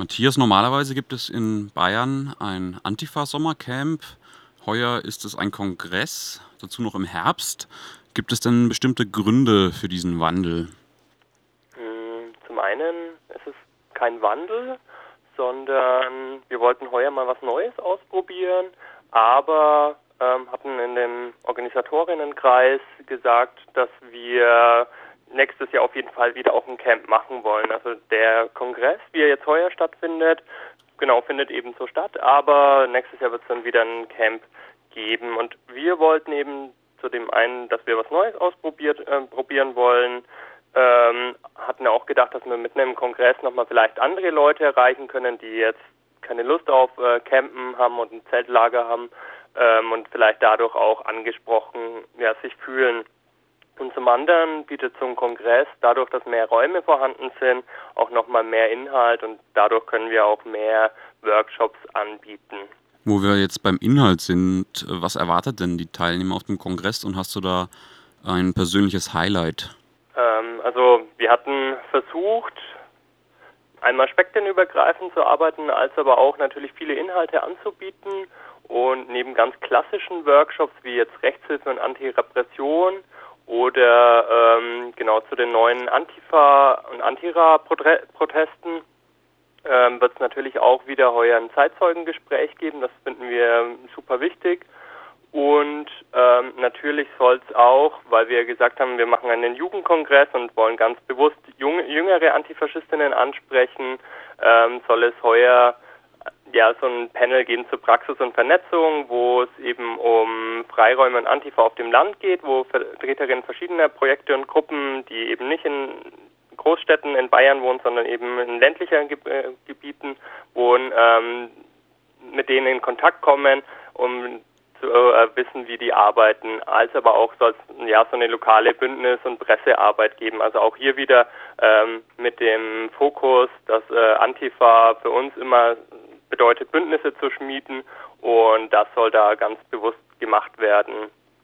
Matthias, normalerweise gibt es in Bayern ein Antifa-Sommercamp. Heuer ist es ein Kongress, dazu noch im Herbst. Gibt es denn bestimmte Gründe für diesen Wandel? Zum einen ist es kein Wandel, sondern wir wollten heuer mal was Neues ausprobieren, aber hatten in dem Organisatorinnenkreis gesagt, dass wir nächstes Jahr auf jeden Fall wieder auch ein Camp machen wollen. Also der Kongress, wie er jetzt heuer stattfindet, genau, findet eben so statt, aber nächstes Jahr wird es dann wieder ein Camp geben. Und wir wollten eben zu dem einen, dass wir was Neues probieren wollen, hatten auch gedacht, dass wir mit einem Kongress nochmal vielleicht andere Leute erreichen können, die jetzt keine Lust auf Campen haben und ein Zeltlager haben und vielleicht dadurch auch angesprochen sich fühlen. Und zum anderen bietet so ein Kongress, dadurch, dass mehr Räume vorhanden sind, auch nochmal mehr Inhalt und dadurch können wir auch mehr Workshops anbieten. Wo wir jetzt beim Inhalt sind, was erwartet denn die Teilnehmer auf dem Kongress und hast du da ein persönliches Highlight? Also wir hatten versucht, einmal spektrenübergreifend zu arbeiten, als aber auch natürlich viele Inhalte anzubieten und neben ganz klassischen Workshops wie jetzt Rechtshilfe und Antirepression oder genau zu den neuen Antifa- und Antira-Protesten wird es natürlich auch wieder heuer ein Zeitzeugengespräch geben. Das finden wir super wichtig. Und natürlich soll es auch, weil wir gesagt haben, wir machen einen Jugendkongress und wollen ganz bewusst jüngere Antifaschistinnen ansprechen, soll es heuer so ein Panel geben zur Praxis und Vernetzung, wo es eben um Freiräume und Antifa auf dem Land geht, wo Vertreterinnen verschiedener Projekte und Gruppen, die eben nicht in Großstädten in Bayern wohnen, sondern eben in ländlicheren Gebieten wohnen, mit denen in Kontakt kommen, um zu wissen, wie die arbeiten, als aber auch soll es so eine lokale Bündnis- und Pressearbeit geben. Also auch hier wieder mit dem Fokus, dass Antifa für uns immer bedeutet, Bündnisse zu schmieden und das soll da ganz bewusst gemacht werden.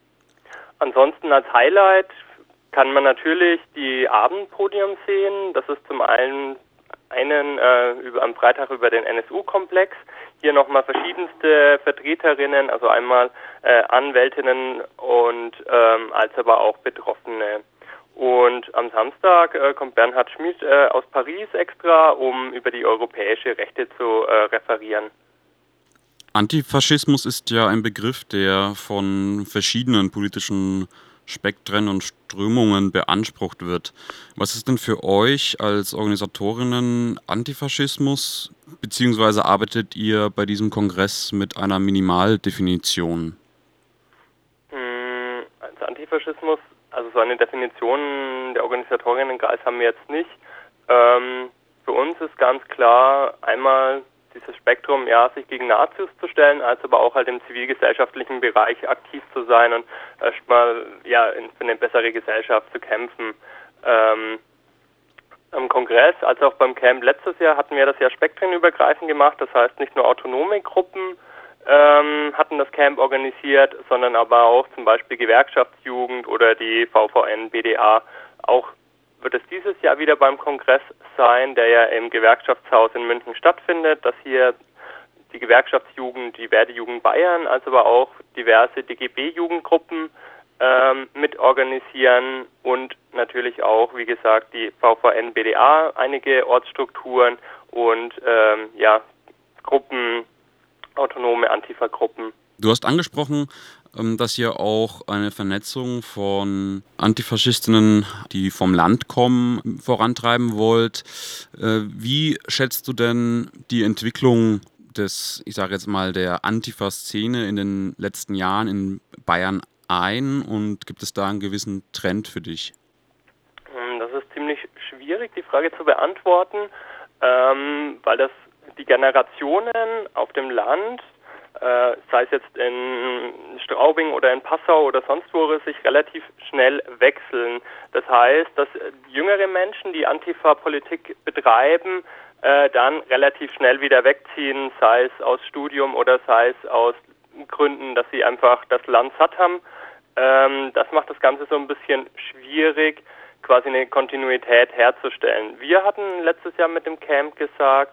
Ansonsten als Highlight kann man natürlich die Abendpodium sehen. Das ist zum einen am Freitag über den NSU-Komplex. Hier nochmal verschiedenste Vertreterinnen, also einmal Anwältinnen und als aber auch Betroffene. Und am Samstag kommt Bernhard Schmid aus Paris extra, um über die europäische Rechte zu referieren. Antifaschismus ist ja ein Begriff, der von verschiedenen politischen Spektren und Strömungen beansprucht wird. Was ist denn für euch als Organisatorinnen Antifaschismus, beziehungsweise arbeitet ihr bei diesem Kongress mit einer Minimaldefinition? Als Antifaschismus, also so eine Definition der Organisatorienkreis haben wir jetzt nicht. Für uns ist ganz klar einmal dieses Spektrum, sich gegen Nazis zu stellen, als aber auch halt im zivilgesellschaftlichen Bereich aktiv zu sein und erstmal für eine bessere Gesellschaft zu kämpfen. Am Kongress, als auch beim Camp letztes Jahr, hatten wir das ja spektrenübergreifend gemacht. Das heißt, nicht nur autonome Gruppen hatten das Camp organisiert, sondern aber auch zum Beispiel Gewerkschaftsjugend oder die VVN, BDA. Auch wird es dieses Jahr wieder beim Kongress sein, der ja im Gewerkschaftshaus in München stattfindet, dass hier die Gewerkschaftsjugend, die Werdejugend Bayern, als aber auch diverse DGB-Jugendgruppen mitorganisieren und natürlich auch, wie gesagt, die VVN, BDA, einige Ortsstrukturen und Gruppen, autonome Antifa-Gruppen. Du hast angesprochen, dass ihr auch eine Vernetzung von Antifaschistinnen, die vom Land kommen, vorantreiben wollt. Wie schätzt du denn die Entwicklung ich sage jetzt mal, der Antifa-Szene in den letzten Jahren in Bayern ein und gibt es da einen gewissen Trend für dich? Das ist ziemlich schwierig, die Frage zu beantworten, weil die Generationen auf dem Land, sei es jetzt in Straubing oder in Passau oder sonst wo, sich relativ schnell wechseln. Das heißt, dass jüngere Menschen, die Antifa-Politik betreiben, dann relativ schnell wieder wegziehen, sei es aus Studium oder sei es aus Gründen, dass sie einfach das Land satt haben. Das macht das Ganze so ein bisschen schwierig, quasi eine Kontinuität herzustellen. Wir hatten letztes Jahr mit dem Camp gesagt,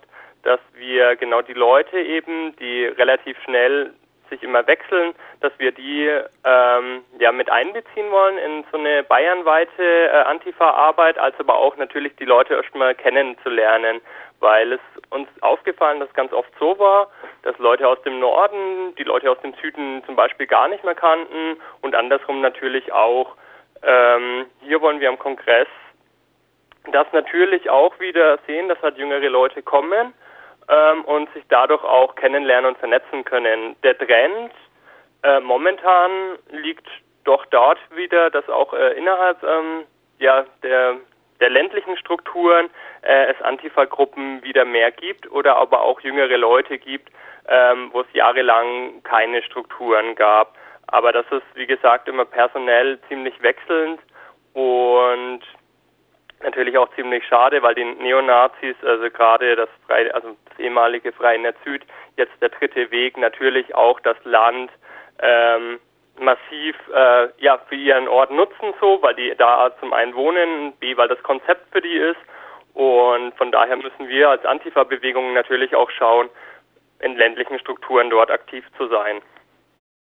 dass wir genau die Leute eben, die relativ schnell sich immer wechseln, dass wir die mit einbeziehen wollen in so eine bayernweite Antifa-Arbeit, als aber auch natürlich die Leute erstmal kennenzulernen, weil es uns aufgefallen, dass ganz oft so war, dass Leute aus dem Norden die Leute aus dem Süden zum Beispiel gar nicht mehr kannten und andersrum natürlich auch. Hier wollen wir am Kongress das natürlich auch wieder sehen, dass halt jüngere Leute kommen und sich dadurch auch kennenlernen und vernetzen können. Der Trend momentan liegt doch dort wieder, dass auch innerhalb der ländlichen Strukturen es Antifa-Gruppen wieder mehr gibt oder aber auch jüngere Leute gibt, wo es jahrelang keine Strukturen gab. Aber das ist, wie gesagt, immer personell ziemlich wechselnd und natürlich auch ziemlich schade, weil die Neonazis, also gerade das ehemalige Freie Netz Süd, jetzt der dritte Weg, natürlich auch das Land massiv für ihren Ort nutzen, so, weil die da zum einen wohnen, b, weil das Konzept für die ist, und von daher müssen wir als Antifa-Bewegung natürlich auch schauen, in ländlichen Strukturen dort aktiv zu sein.